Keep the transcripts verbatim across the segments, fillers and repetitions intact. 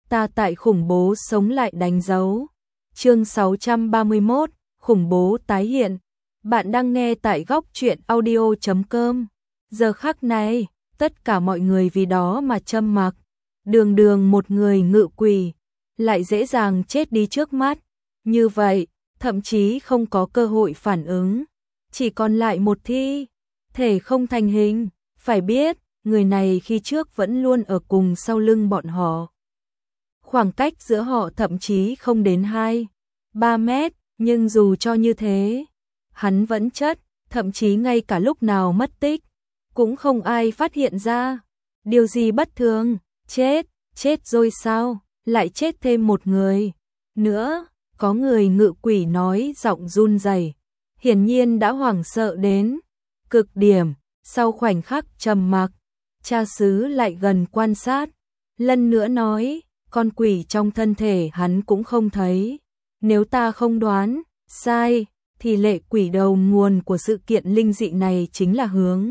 ta tại khủng bố sống lại đánh dấu. Chương sáu trăm ba mươi mốt, khủng bố tái hiện. Bạn đang nghe tại góc truyện audio chấm com. Giờ khắc này, tất cả mọi người vì đó mà trầm mặc. Đường đường một người ngự quỷ, lại dễ dàng chết đi trước mắt. Như vậy, thậm chí không có cơ hội phản ứng. Chỉ còn lại một thi thể không thành hình. Phải biết, người này khi trước vẫn luôn ở cùng sau lưng bọn họ. Khoảng cách giữa họ thậm chí không đến hai, ba mét, nhưng dù cho như thế, hắn vẫn chất, thậm chí ngay cả lúc nào mất tích, cũng không ai phát hiện ra. Điều gì bất thường? Chết, chết rồi sao? Lại chết thêm một người nữa. Có người ngự quỷ nói giọng run rẩy, hiển nhiên đã hoảng sợ đến cực điểm. Sau khoảnh khắc trầm mặc, cha xứ lại gần quan sát, lần nữa nói, con quỷ trong thân thể hắn cũng không thấy. Nếu ta không đoán sai, thì lệ quỷ đầu nguồn của sự kiện linh dị này chính là hướng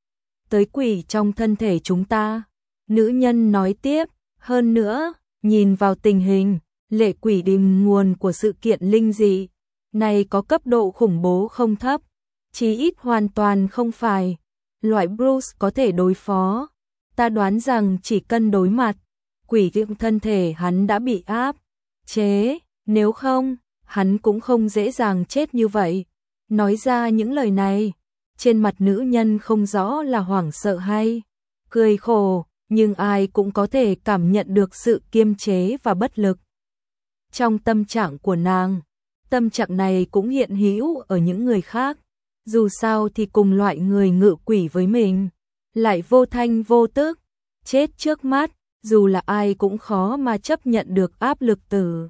tới quỷ trong thân thể chúng ta. Nữ nhân nói tiếp, hơn nữa, nhìn vào tình hình, lệ quỷ đình nguồn của sự kiện linh dị này có cấp độ khủng bố không thấp, chí ít hoàn toàn không phải loại Bruce có thể đối phó. Ta đoán rằng chỉ cần đối mặt quỷ trong thân thể hắn đã bị áp chế, nếu không, hắn cũng không dễ dàng chết như vậy. Nói ra những lời này, trên mặt nữ nhân không rõ là hoảng sợ hay cười khổ, nhưng ai cũng có thể cảm nhận được sự kiềm chế và bất lực trong tâm trạng của nàng. Tâm trạng này cũng hiện hữu ở những người khác. Dù sao thì cùng loại người ngự quỷ với mình, lại vô thanh vô tức, chết trước mắt, dù là ai cũng khó mà chấp nhận được áp lực tử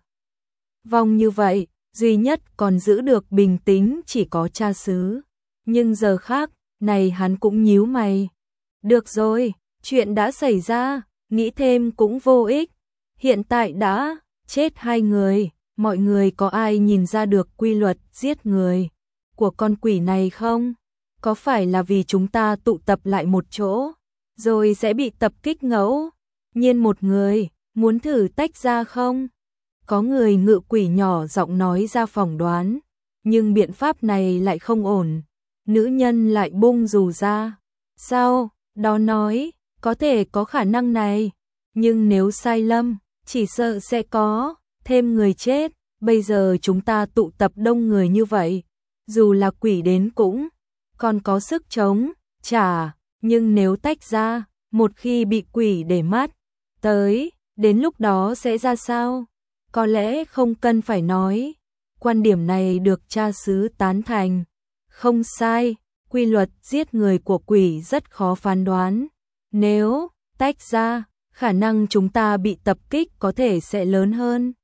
vong như vậy. Duy nhất còn giữ được bình tĩnh chỉ có cha xứ. Nhưng giờ khác này hắn cũng nhíu mày. Được rồi, chuyện đã xảy ra, nghĩ thêm cũng vô ích. Hiện tại đã chết hai người, mọi người có ai nhìn ra được quy luật giết người của con quỷ này không? Có phải là vì chúng ta tụ tập lại một chỗ, rồi sẽ bị tập kích ngẫu nhiên một người, muốn thử tách ra không? Có người ngự quỷ nhỏ giọng nói ra phỏng đoán, nhưng biện pháp này lại không ổn. Nữ nhân lại bung dù ra. Sao? Đó nói, có thể có khả năng này, nhưng nếu sai lầm, chỉ sợ sẽ có thêm người chết. Bây giờ chúng ta tụ tập đông người như vậy, dù là quỷ đến cũng còn có sức chống trả, nhưng nếu tách ra, một khi bị quỷ để mắt tới, đến lúc đó sẽ ra sao? Có lẽ không cần phải nói. Quan điểm này được cha xứ tán thành. Không sai, quy luật giết người của quỷ rất khó phán đoán. Nếu tách ra, khả năng chúng ta bị tập kích có thể sẽ lớn hơn.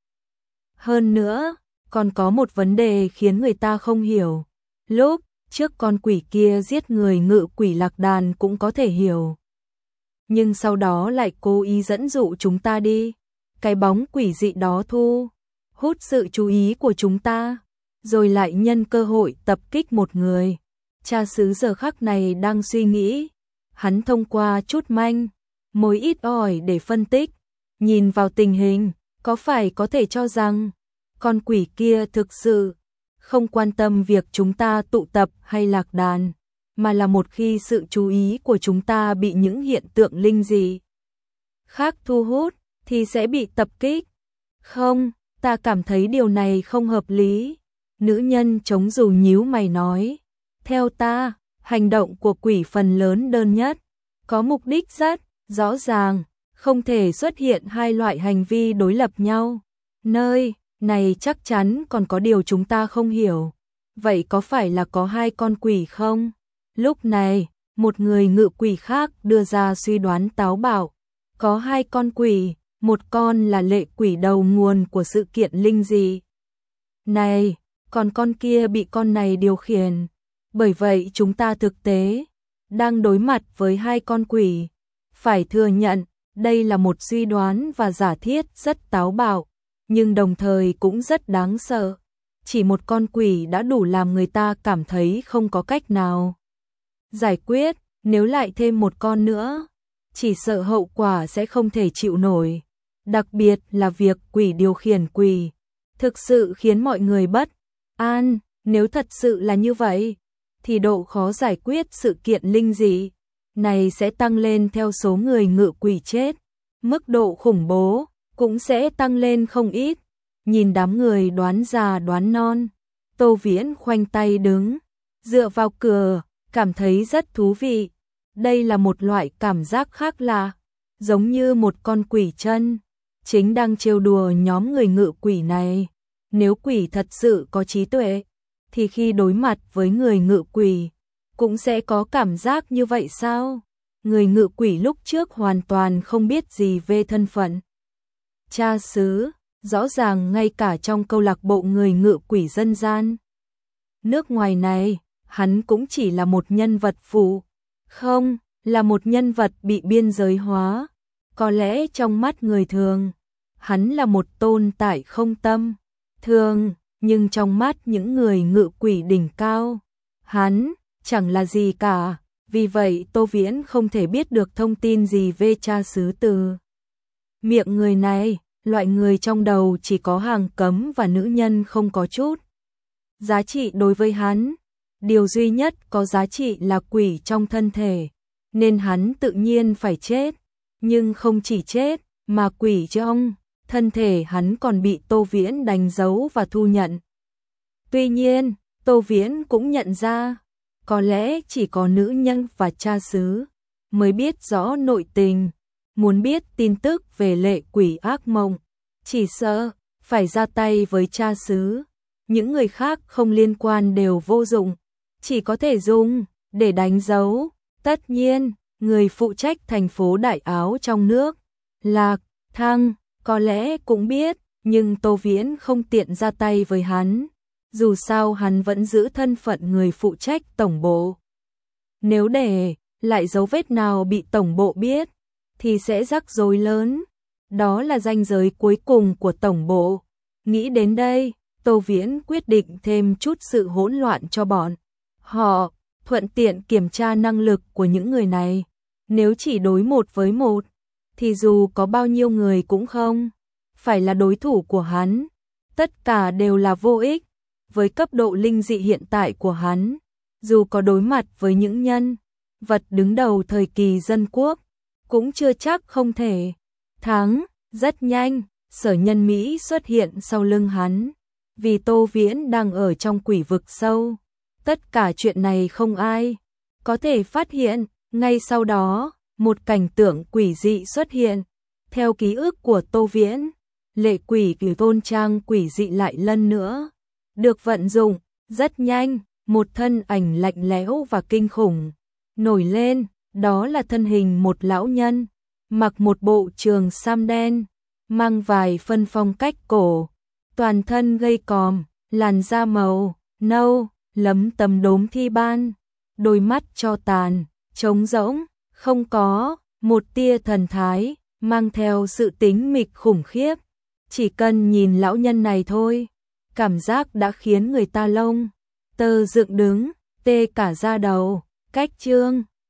Hơn nữa, còn có một vấn đề khiến người ta không hiểu. Lúc trước con quỷ kia giết người ngự quỷ lạc đàn cũng có thể hiểu, nhưng sau đó lại cố ý dẫn dụ chúng ta đi. Cái bóng quỷ dị đó thu hút sự chú ý của chúng ta, rồi lại nhân cơ hội tập kích một người. Cha xứ giờ khắc này đang suy nghĩ. Hắn thông qua chút manh mối ít ỏi để phân tích. Nhìn vào tình hình, có phải có thể cho rằng con quỷ kia thực sự không quan tâm việc chúng ta tụ tập hay lạc đàn, mà là một khi sự chú ý của chúng ta bị những hiện tượng linh dị khác thu hút, thì sẽ bị tập kích. Không, ta cảm thấy điều này không hợp lý. Nữ nhân chống dù nhíu mày nói. Theo ta, hành động của quỷ phần lớn đơn nhất, có mục đích rất rõ ràng, không thể xuất hiện hai loại hành vi đối lập nhau. Nơi này chắc chắn còn có điều chúng ta không hiểu. Vậy có phải là có hai con quỷ không? Lúc này, một người ngự quỷ khác đưa ra suy đoán táo bạo. Có hai con quỷ, một con là lệ quỷ đầu nguồn của sự kiện linh dị này, còn con kia bị con này điều khiển. Bởi vậy chúng ta thực tế đang đối mặt với hai con quỷ. Phải thừa nhận, đây là một suy đoán và giả thiết rất táo bạo, nhưng đồng thời cũng rất đáng sợ. Chỉ một con quỷ đã đủ làm người ta cảm thấy không có cách nào giải quyết, nếu lại thêm một con nữa, chỉ sợ hậu quả sẽ không thể chịu nổi. đặc biệt là việc quỷ điều khiển quỷ, thực sự khiến mọi người bất an. Nếu thật sự là như vậy, thì độ khó giải quyết sự kiện linh dị này sẽ tăng lên theo số người ngự quỷ chết, mức độ khủng bố cũng sẽ tăng lên không ít. Nhìn đám người đoán già đoán non, Tô Viễn khoanh tay đứng, dựa vào cửa, cảm thấy rất thú vị. Đây là một loại cảm giác khác lạ, giống như một con quỷ chân chính đang trêu đùa nhóm người ngự quỷ này. Nếu quỷ thật sự có trí tuệ, thì khi đối mặt với người ngự quỷ, cũng sẽ có cảm giác như vậy sao? Người ngự quỷ lúc trước hoàn toàn không biết gì về thân phận cha xứ, rõ ràng ngay cả trong câu lạc bộ người ngự quỷ dân gian nước ngoài này, hắn cũng chỉ là một nhân vật phụ, không, là một nhân vật bị biên giới hóa. Có lẽ trong mắt người thường, hắn là một tồn tại không tâm thường, nhưng trong mắt những người ngự quỷ đỉnh cao, hắn chẳng là gì cả. Vì vậy Tô Viễn không thể biết được thông tin gì về cha xứ từ miệng người này. Loại người trong đầu chỉ có hàng cấm và nữ nhân không có chút giá trị đối với hắn. Điều duy nhất có giá trị là quỷ trong thân thể, nên hắn tự nhiên phải chết. Nhưng không chỉ chết, mà quỷ trong thân thể hắn còn bị Tô Viễn đánh dấu và thu nhận. Tuy nhiên, Tô Viễn cũng nhận ra, có lẽ chỉ có nữ nhân và cha xứ mới biết rõ nội tình. Muốn biết tin tức về lệ quỷ ác mộng, chỉ sợ phải ra tay với cha xứ. Những người khác không liên quan đều vô dụng, chỉ có thể dùng để đánh dấu. Tất nhiên, người phụ trách thành phố Đại Áo trong nước, Lạc Thăng, có lẽ cũng biết, nhưng Tô Viễn không tiện ra tay với hắn. Dù sao hắn vẫn giữ thân phận người phụ trách tổng bộ. Nếu để lại dấu vết nào bị tổng bộ biết, thì sẽ rắc rối lớn. Đó là ranh giới cuối cùng của tổng bộ. Nghĩ đến đây, Tô Viễn quyết định thêm chút sự hỗn loạn cho bọn họ, thuận tiện kiểm tra năng lực của những người này. Nếu chỉ đối một với một, thì dù có bao nhiêu người cũng không phải là đối thủ của hắn. Tất cả đều là vô ích. Với cấp độ linh dị hiện tại của hắn, dù có đối mặt với những nhân vật đứng đầu thời kỳ dân quốc, cũng chưa chắc không thể thắng. Rất nhanh, Sở Nhân Mỹ xuất hiện sau lưng hắn. Vì Tô Viễn đang ở trong quỷ vực sâu, tất cả chuyện này không ai có thể phát hiện. Ngay sau đó, một cảnh tượng quỷ dị xuất hiện. Theo ký ức của Tô Viễn, lệ quỷ kiểu tôn trang quỷ dị lại lần nữa được vận dụng. Rất nhanh, một thân ảnh lạnh lẽo và kinh khủng nổi lên. Đó là thân hình một lão nhân, mặc một bộ trường sam đen, mang vài phân phong cách cổ, toàn thân gầy còm, làn da màu nâu, lấm tấm đốm thi ban, đôi mắt cho tàn, trống rỗng, không có một tia thần thái, mang theo sự tính mịch khủng khiếp. Chỉ cần nhìn lão nhân này thôi, cảm giác đã khiến người ta lông tơ dựng đứng, tê cả da đầu. Cách chương